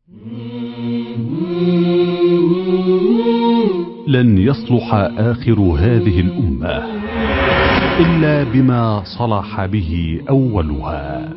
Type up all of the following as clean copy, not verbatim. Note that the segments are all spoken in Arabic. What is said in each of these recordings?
لن يصلح آخر هذه الأمة إلا بما صلح به أولها.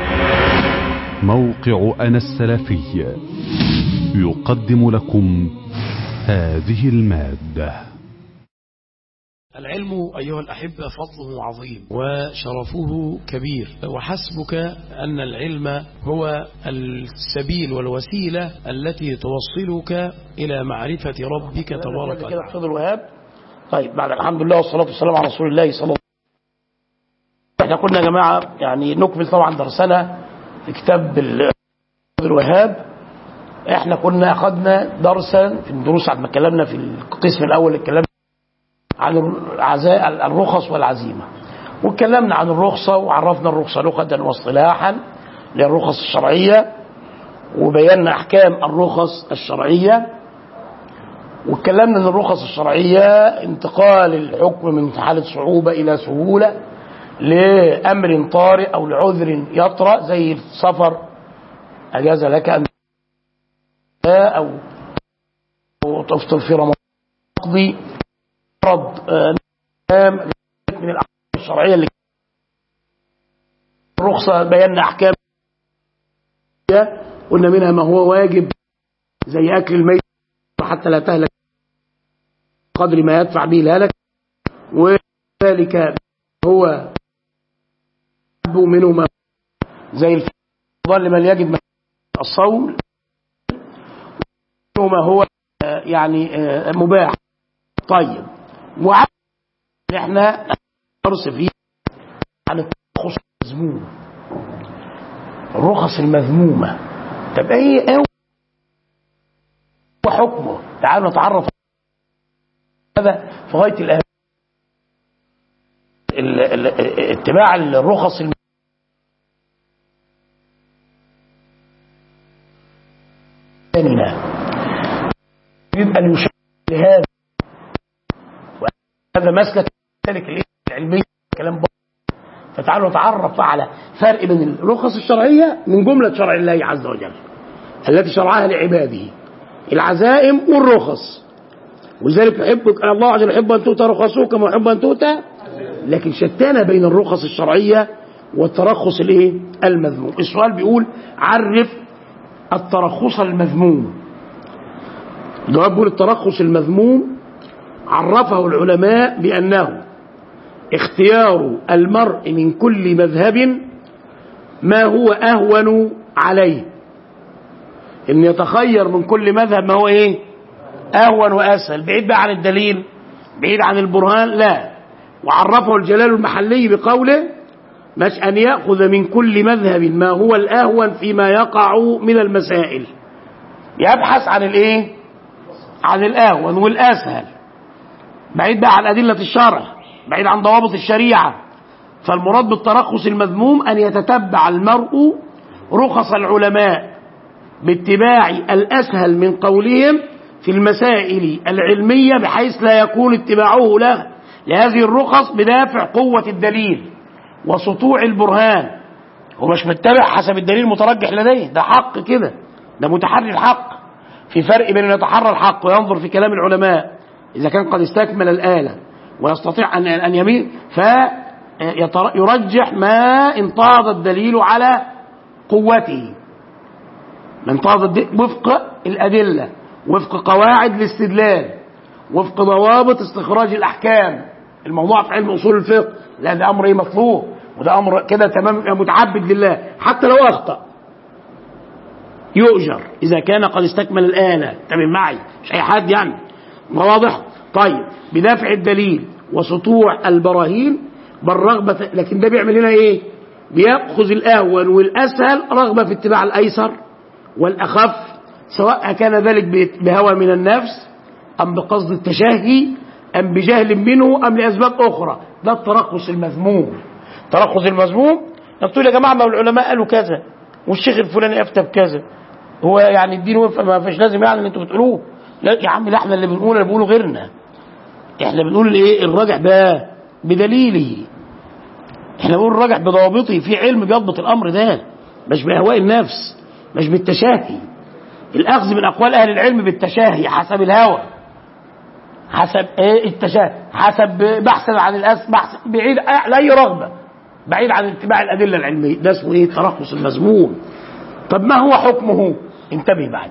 موقع أنا السلفي يقدم لكم هذه المادة. العلم أيها الأحبة فضله عظيم وشرفه كبير، وحسبك أن العلم هو السبيل والوسيلة التي توصلك إلى معرفة ربك تبارك وتعالى. حفظ الوهاب. طيب، بعد الحمد لله والصلاة والسلام على رسول الله صلى الله عليه وسلم. احنا كنا يا جماعة يعني نكمل طبعا درسنا في كتاب الوهاب. احنا كنا أخذنا درسا في الدروس بعد ما اتكلمنا في القسم الأول اتكلمنا عن الرخص والعزيمة، واتكلمنا عن الرخصة وعرفنا الرخصة لغة واصطلاحا للرخص الشرعية، وبينا أحكام الرخص الشرعية، واتكلمنا أن الرخص الشرعية انتقال الحكم من حالة صعوبة إلى سهولة لأمر طارئ أو لعذر يطرأ، زي السفر أجاز لك أن أو تفطر في رمضان تقضي فرض من الأحكام الشرعية اللي الرخصة. بينا أحكام قلنا منها ما هو واجب زي أكل الميت حتى لا تهلك قدر ما يدفع به الهلك، وذلك هو منه ما زي الفضل لمن يجد الصوم، وما هو يعني مباح. طيب، وعن احنا درس فيه عن الرخص المذمومة، الرخص المذمومة. طب ايه هو حكمه؟ تعالوا نتعرف هذا في غاية الأهمية. اتباع الرخص يريد أن يشرع لهذا، وهذا مسلك ذلك العلمي كلام بطل. فتعالوا نتعرف على فرق بين الرخص الشرعية من جملة شرع الله عز وجل التي شرعها لعباده، العزائم والرخص. ولذلك الله عز وجل يحب أن تؤتى رخصه كما يحب أن تؤتى، لكن شتان بين الرخص الشرعية والترخص المذموم. السؤال بيقول عرف الترخص المذموم. الجواب بيقول الترخص المذموم عرفه العلماء بأنه اختيار المرء من كل مذهب ما هو أهون عليه، إن يتخير من كل مذهب ما هو أهون وأسهل، بعيد بقى عن الدليل، بعيد عن البرهان، لا. وعرفه الجلال المحلي بقوله مش أن يأخذ من كل مذهب ما هو الأهون فيما يقع من المسائل، يبحث عن عن الأهون والأسهل، بعيد بقى عن أدلة الشرع، بعيد عن ضوابط الشريعة. فالمراد بالترخص المذموم أن يتتبع المرء رخص العلماء باتباع الأسهل من قولهم في المسائل العلمية، بحيث لا يكون اتباعه لهذه الرخص بدافع قوة الدليل وسطوع البرهان. هو مش متبع حسب الدليل المترجح لديه، ده حق كده، ده متحري الحق. في فرق بين أن يتحرى الحق وينظر في كلام العلماء إذا كان قد استكمل الآلة ويستطيع أن يميل، فيرجح ما انتهض الدليل على قوته، من انتهض وفق الأدلة، وفق قواعد الاستدلال، وفق ضوابط استخراج الأحكام. الموضوع في علم أصول الفقه، لا ده أمر مطلوب، وده أمر كده تمام متعبد لله. حتى لو أخطأ يؤجر إذا كان قد استكمل الآلة. تمام معي؟ مش أي حد يعني، واضح؟ طيب، بدافع الدليل وسطوع البراهين بالرغبة. لكن ده بيعمل هنا بيأخذ الأهون والأسهل رغبة في اتباع الأيسر والأخف، سواء كان ذلك بهوى من النفس أم بقصد التشهي أم بجهل منه أم لأسباب أخرى. ده الترخص المذموم. الترخص المذموم نقول يا جماعة ما العلماء قالوا كذا والشيخ الفلاني أفتى بكذا، هو يعني الدين ما فيش لازم يعني اللي انتوا بتقولوه. لا يا عم، لا، احنا اللي بنقوله اللي بيقوله غيرنا. احنا بنقول الراجح ده بدليله، احنا بنقول الراجح بضوابطه، في علم بيضبط الامر ده، مش بأهواء النفس، مش بالتشاهي. الأخذ من أقوال أهل العلم بالتشاهي حسب الهوى، حسب التشاهي، حسب بحثا عن الأصل، بحث بعيد لا أي رغبة، بعيد عن اتباع الأدلة العلمية، ده اسمه الترخص المذموم. طب ما هو حكمه؟ انتبه بعد.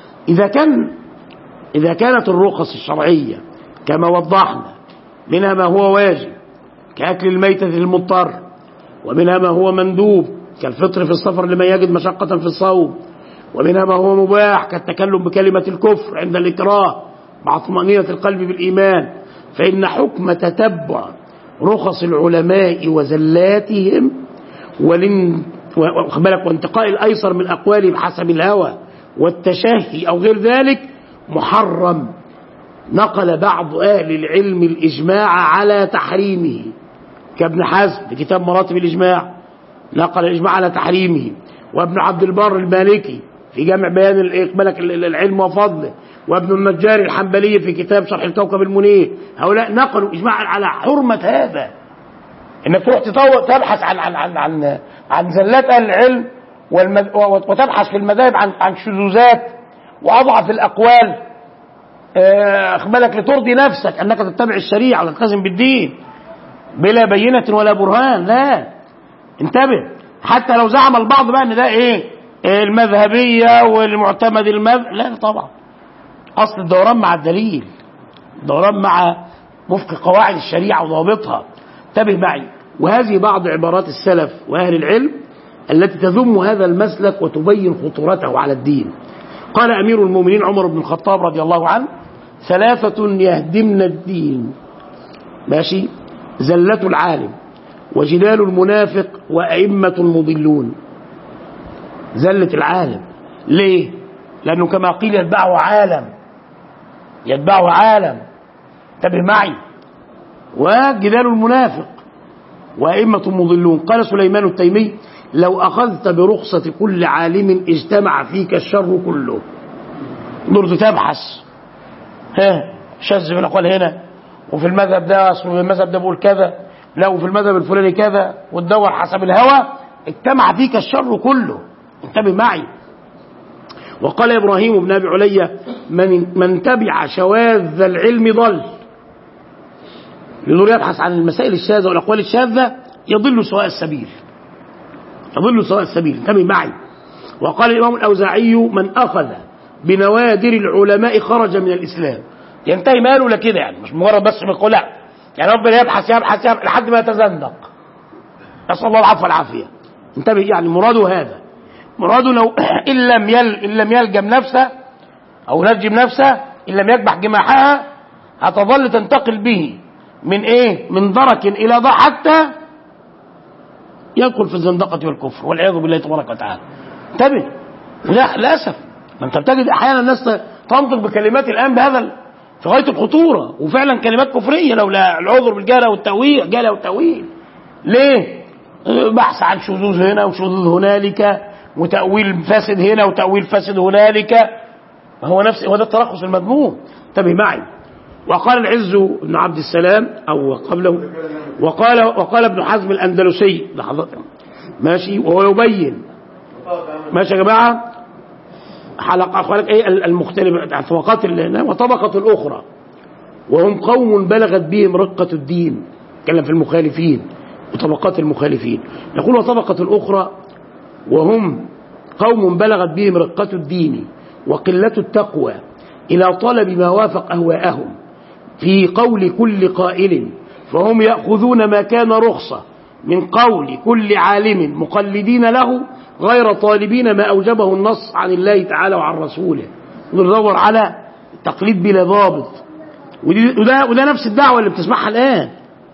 إذا كانت الرخص الشرعية كما وضحنا منها ما هو واجب كأكل الميتة للمضطر، ومنها ما هو مندوب كالفطر في السفر لمن يجد مشقة في الصوم، ومنها ما هو مباح كالتكلم بكلمة الكفر عند الإكراه مع طمأنينة القلب بالإيمان، فإن حكم تتبع رخص العلماء وزلاتهم وانتقاء الأيسر من أقوالهم بحسب الهوى والتشهي أو غير ذلك محرم. نقل بعض أهل العلم الإجماع على تحريمه كابن حزم في كتاب مراتب الإجماع، نقل الإجماع على تحريمه، وابن عبد البر المالكي في جامع بيان العلم وفضله، وابن النجار الحنبلي في كتاب شرح الكوكب المنير، هؤلاء نقلوا إجماع على حرمة هذا. إنك تروح تبحث عن زلات أهل العلم وتبحث في المذاهب عن شذوذات وأضعف الأقوال أخبالك لترضي نفسك أنك تتبع الشريعة وتلتزم بالدين بلا بينة ولا برهان. لا، انتبه. حتى لو زعم البعض بقى ان ده المذهبية والمعتمد لا طبعا، اصل الدوران مع الدليل، دوران مع وفق قواعد الشريعة وضوابطها. انتبه معي. وهذه بعض عبارات السلف وأهل العلم التي تذم هذا المسلك وتبين خطورته على الدين. قال أمير المؤمنين عمر بن الخطاب رضي الله عنه: 3 يهدمن الدين، ماشي، زلة العالم وجدال المنافق وأئمة مضلون. زلة العالم ليه؟ لأنه كما قيل يتبعه عالم، انتبه معي. وجدال المنافق وأئمة مضلون. قال سليمان التيمي: لو أخذت برخصة كل عالم اجتمع فيك الشر كله. نرد تبحث شذ من الأقوال هنا، وفي المذهب ده أصل المذهب ده بيقول كذا، لا وفي المذهب الفلاني كذا، وتدور حسب الهوى، اجتمع فيك الشر كله. انتبه معي. وقال إبراهيم بن أبي علية: من تبع شواذ العلم ضل. يدور يبحث عن المسائل الشاذة والأقوال الشاذة يضل سواء السبيل. انتبه معي. وقال الإمام الأوزاعي: من أخذ بنوادر العلماء خرج من الإسلام. ينتهي ماله لكده، يعني مش مجرد بس بيقول لا، يعني ربنا يبحث لحد ما يتزندق، نسأل الله العفو والعافية. انتبه، يعني مراده هذا، مراده لو إن لم يلجم نفسه أو نجم نفسه، إن لم يكبح جماحها، هتظل تنتقل به من درك إلى ضع حتى يدخل في الزندقة والكفر والعياذ بالله تبارك وتعالى. انتبه. وده للأسف ما انت بتجد أحيانا الناس تنطق بكلمات الآن بهذا في غاية الخطورة، وفعلا كلمات كفرية لولا العذر بالجهل والتأويل. ليه؟ بحث عن شذوذ هنا وشذوذ هنالك، وتأويل فاسد هنا وتأويل فاسد هنالك. هو ده الترخص المذموم. انتبه معي. وقال العز بن عبد السلام أو قبله، وقال ابن حزم الأندلسي، ماشي، وهو يبين، ماشي يا جماعة، حلقات المختلفة، وطبقة الأخرى وهم قوم بلغت بهم رقة الدين. كلام في المخالفين وطبقات المخالفين. يقول: وطبقة الأخرى وهم قوم بلغت بهم رقة الدين وقلة التقوى إلى طلب ما وافق أهواءهم في قول كل قائل، فهم يأخذون ما كان رخصة من قول كل عالم مقلدين له غير طالبين ما أوجبه النص عن الله تعالى وعن رسوله. ندور على التقليد بلا ضابط. وده نفس الدعوة اللي بتسمعها الآن،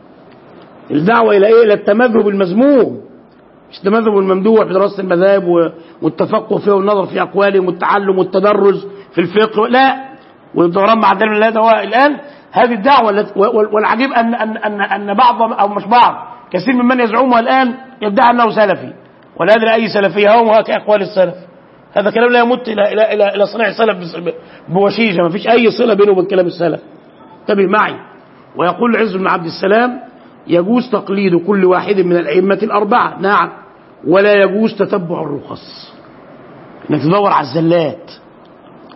الدعوة إلى التمذهب المذموم، مش التمذهب الممدوح في دراسة المذاهب والتفقه فيها والنظر في أقوالهم والتعلم والتدرج في الفقه، لا، والدوران مع الدليل الله ده الآن هذه الدعوة. والعجيب أن بعض أو مش بعض، كثير ممن يزعمها الآن يدعي أنه سلفي، ولا أدري أي سلفية هم كأقوال السلف. هذا كلام لا يمت إلى صناع السلف بوشيجة، ما فيش أي صلة بينه وبين كلام السلف. انتبه معي. ويقول العز بن عبد السلام: يجوز تقليد كل واحد من الأئمة الأربعة، نعم، ولا يجوز تتبع الرخص، انك تدور على الزلات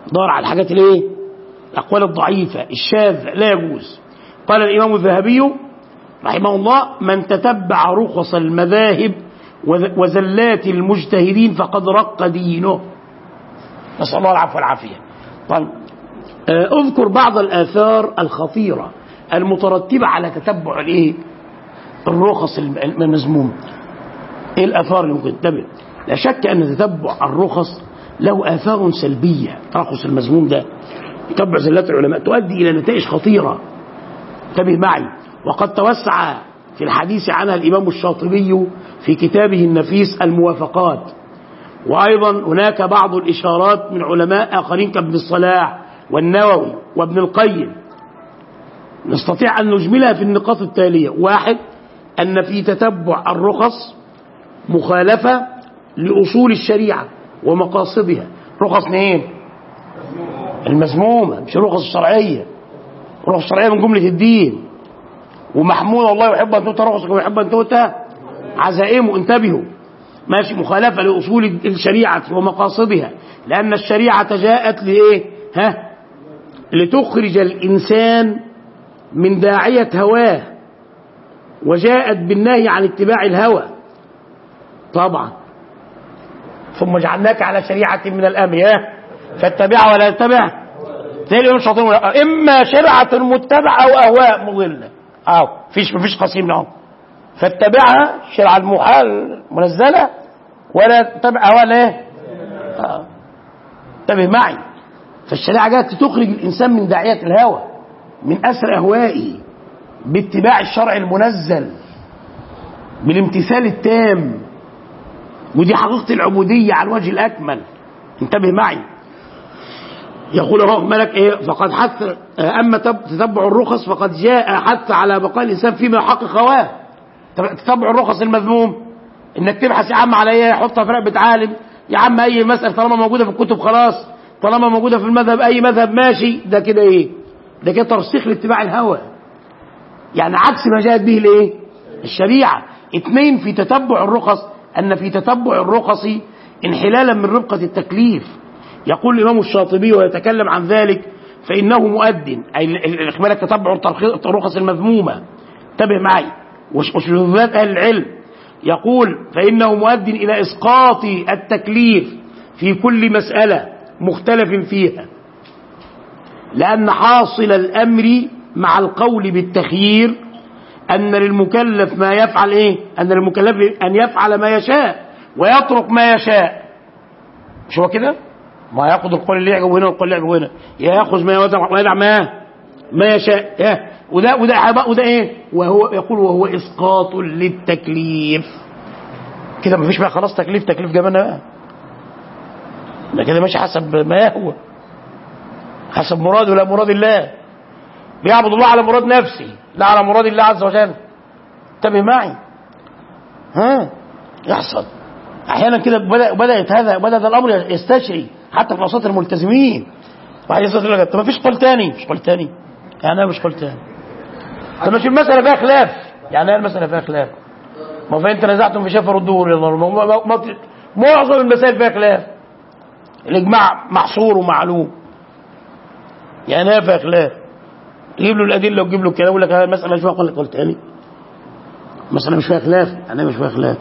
دار على الحاجات الايه؟ الاقوال الضعيفه الشاذه لا يجوز. قال الامام الذهبي رحمه الله: من تتبع رخص المذاهب وزلات المجتهدين فقد رق دينه. نسأل الله العفو والعافية. طيب اذكر بعض الآثار الخطيرة المترتبة على تتبع الايه؟ الرخص المذمومة. ايه الآثار اللي ممكن تتبع؟ لا شك أن تتبع الرخص له آثار سلبية. الرخص المذموم ده تتبع زلات العلماء تؤدي إلى نتائج خطيرة. انتبه معي. وقد توسع في الحديث عنها الإمام الشاطبي في كتابه النفيس الموافقات. وأيضا هناك بعض الإشارات من علماء آخرين كابن الصلاح والنووي وابن القيم. نستطيع أن نجملها في النقاط التالية: واحد، أن في تتبع الرخص مخالفة لأصول الشريعة ومقاصدها. رخص ايه؟ المذمومة، مش الرخص الشرعية. الرخص الشرعية من جملة الدين، ومحمود الله يحب أن تؤتى رخصك ويحب أن تؤتى عزائمه. انتبهوا، ماشي، مخالفة لأصول الشريعة ومقاصدها، لأن الشريعة جاءت لإيه؟ لتخرج الإنسان من داعية هواه، وجاءت بالنهي عن اتباع الهوى طبعا. ثم جعلناك على شريعة من الأمر فاتبعها ولا تتبع إما شرعة متبعة أو أهواء مضلة. مفيش قسيم لهم. فاتبعها شرع المحال منزلة ولا تتبع أهواء ليه؟ انتبه معي. فالشريعة جاءت تخرج الإنسان من داعية الهوى، من أسر أهوائه، باتباع الشرع المنزل، بالامتثال التام. ودي حقيقة العبودية على الوجه الأكمل. انتبه معي. يقول الرب ملك ايه؟ فقد حث اما تتبع الرخص فقد جاء حث على بقاء الانسان فيما يحقق هواه. تتبع الرخص المذموم انك تبحث يا عم على ايه، يحطها في رقبه عالم يا عم، اي مسألة طالما موجوده في الكتب خلاص، طالما موجوده في المذهب اي مذهب ماشي. ده كده ايه؟ ده كده ترسيخ لاتباع الهوى، يعني عكس ما جاءت به الايه؟ الشريعه. اثنين، في تتبع الرخص ان في تتبع الرخص انحلالا من ربقه التكليف. يقول الإمام الشاطبي ويتكلم عن ذلك: فإنه مؤد، أي إخبارك تتبع الرخص المذمومة. انتبه معي، وشذوذات أهل العلم. يقول: فإنه مؤد إلى إسقاط التكليف في كل مسألة مختلف فيها، لأن حاصل الأمر مع القول بالتخيير أن للمكلف ما يفعل إيه؟ أن للمكلف أن يفعل ما يشاء ويترك ما يشاء. مش هو كده؟ ما ياخذ القول اللي يعجبه هنا والقول اللي يعجبه هنا، ياخذ ما يدع ما يشاء. وده ايه؟ وهو يقول وهو اسقاط للتكليف. كده مفيش بقى خلاص تكليف جبنا بقى، ده كده ماشي حسب ما هو، حسب مراده لا مراد الله. بيعبد الله على مراد نفسه لا على مراد الله عز وجل. انتبه معي. يحصل احيانا كده. بدأ الامر يستشري حتى في وسط الملتزمين. واحد يقول لك ما فيش قول تاني. مش قول تاني يعني ايه؟ مش قول تاني. طب مش المساله فيها خلاف؟ يعني ايه المساله فيها خلاف؟ ما فين تنازعتم في شيء فردوه الى الله. معظم المسائل فيها خلاف. الاجماع محصور ومعلوم، يعني ايه فيها خلاف؟ تجيب له الادله وتجيب له الكلام، يقول لك هذه المساله مش فيها قول تاني. المساله مش فيها خلاف، يعني مش فيها خلاف.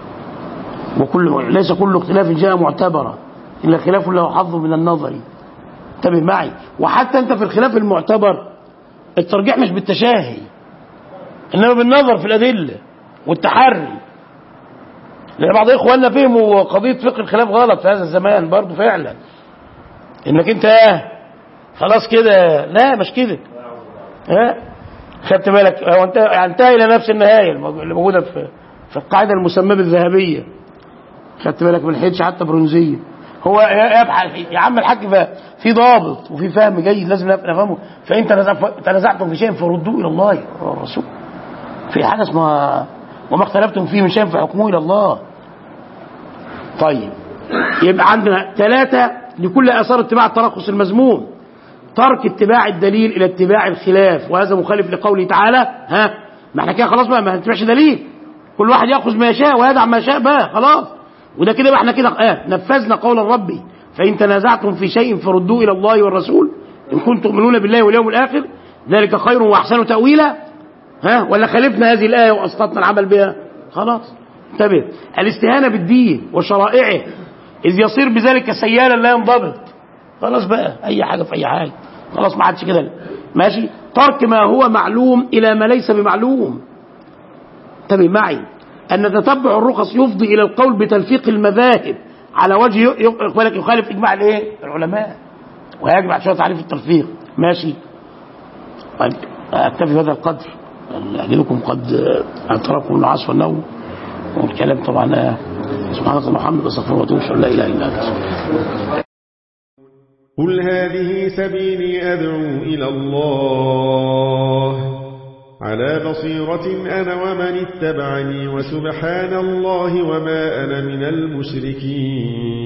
ليس كل اختلاف جاء معتبرا إلا خلاف له حظ من النظر. انتبه معي. وحتى أنت في الخلاف المعتبر الترجيح مش بالتشاهي، إنما بالنظر في الأدلة والتحري. لأن بعض إخواننا فهموا قضية فقه الخلاف غلط في هذا الزمان برضو فعلا، إنك أنت خلاص كده. لا مش كده. خدت بالك؟ انتهى إلى نفس النهاية اللي موجودة في القاعدة المسمى بالذهبية. خدت بالك؟ من الحيدش حتى برونزية. هو يبحث يا عم الحاج في ضابط وفي فهم جيد لازم نفهمه. فإن تنازعتم في شيء فردوه إلى الله والرسول. في حاجة اسمها وما اختلفتم فيه من شيء فحكموه إلى الله. طيب، يبقى عندنا 3 لكل آثار اتباع الترخص المذموم: ترك اتباع الدليل إلى اتباع الخلاف، وهذا مخالف لقوله تعالى ما احنا كده خلاص بقى ما نتبعش دليل، كل واحد يأخذ ما يشاء ويدع ما يشاء بقى خلاص. وده كده احنا كده نفذنا قول الرب فإن تنازعتم في شيء فردوه إلى الله والرسول إن كنتم تؤمنون بالله واليوم الآخر ذلك خير وأحسن تأويلا. ولا خالفنا هذه الآية وأسقطنا العمل بها؟ خلاص انتبه. الاستهانة بالدين وشرائعه إذ يصير بذلك سيالا لا ينضبط. خلاص بقى أي حاجة في أي حاجة، خلاص ما عادش كده ماشي. ترك ما هو معلوم إلى ما ليس بمعلوم. انتبه معي أن تتبع الرخص يفضي إلى القول بتلفيق المذاهب على وجه يخالف إجماع العلماء، ويجب على شوية تعريف التلفيق. ماشي طيب أكتفي بهذا القدر، أجلكم قد اعترفكم من العصف والنوم والكلام طبعا. سبحانك اللهم وبحمدك أستغفرك وأتوب إليك، لا إله إلا أنت. قل هذه سبيلي أدعو إلى الله على بصيرة أنا ومن اتبعني وسبحان الله وما أنا من المشركين.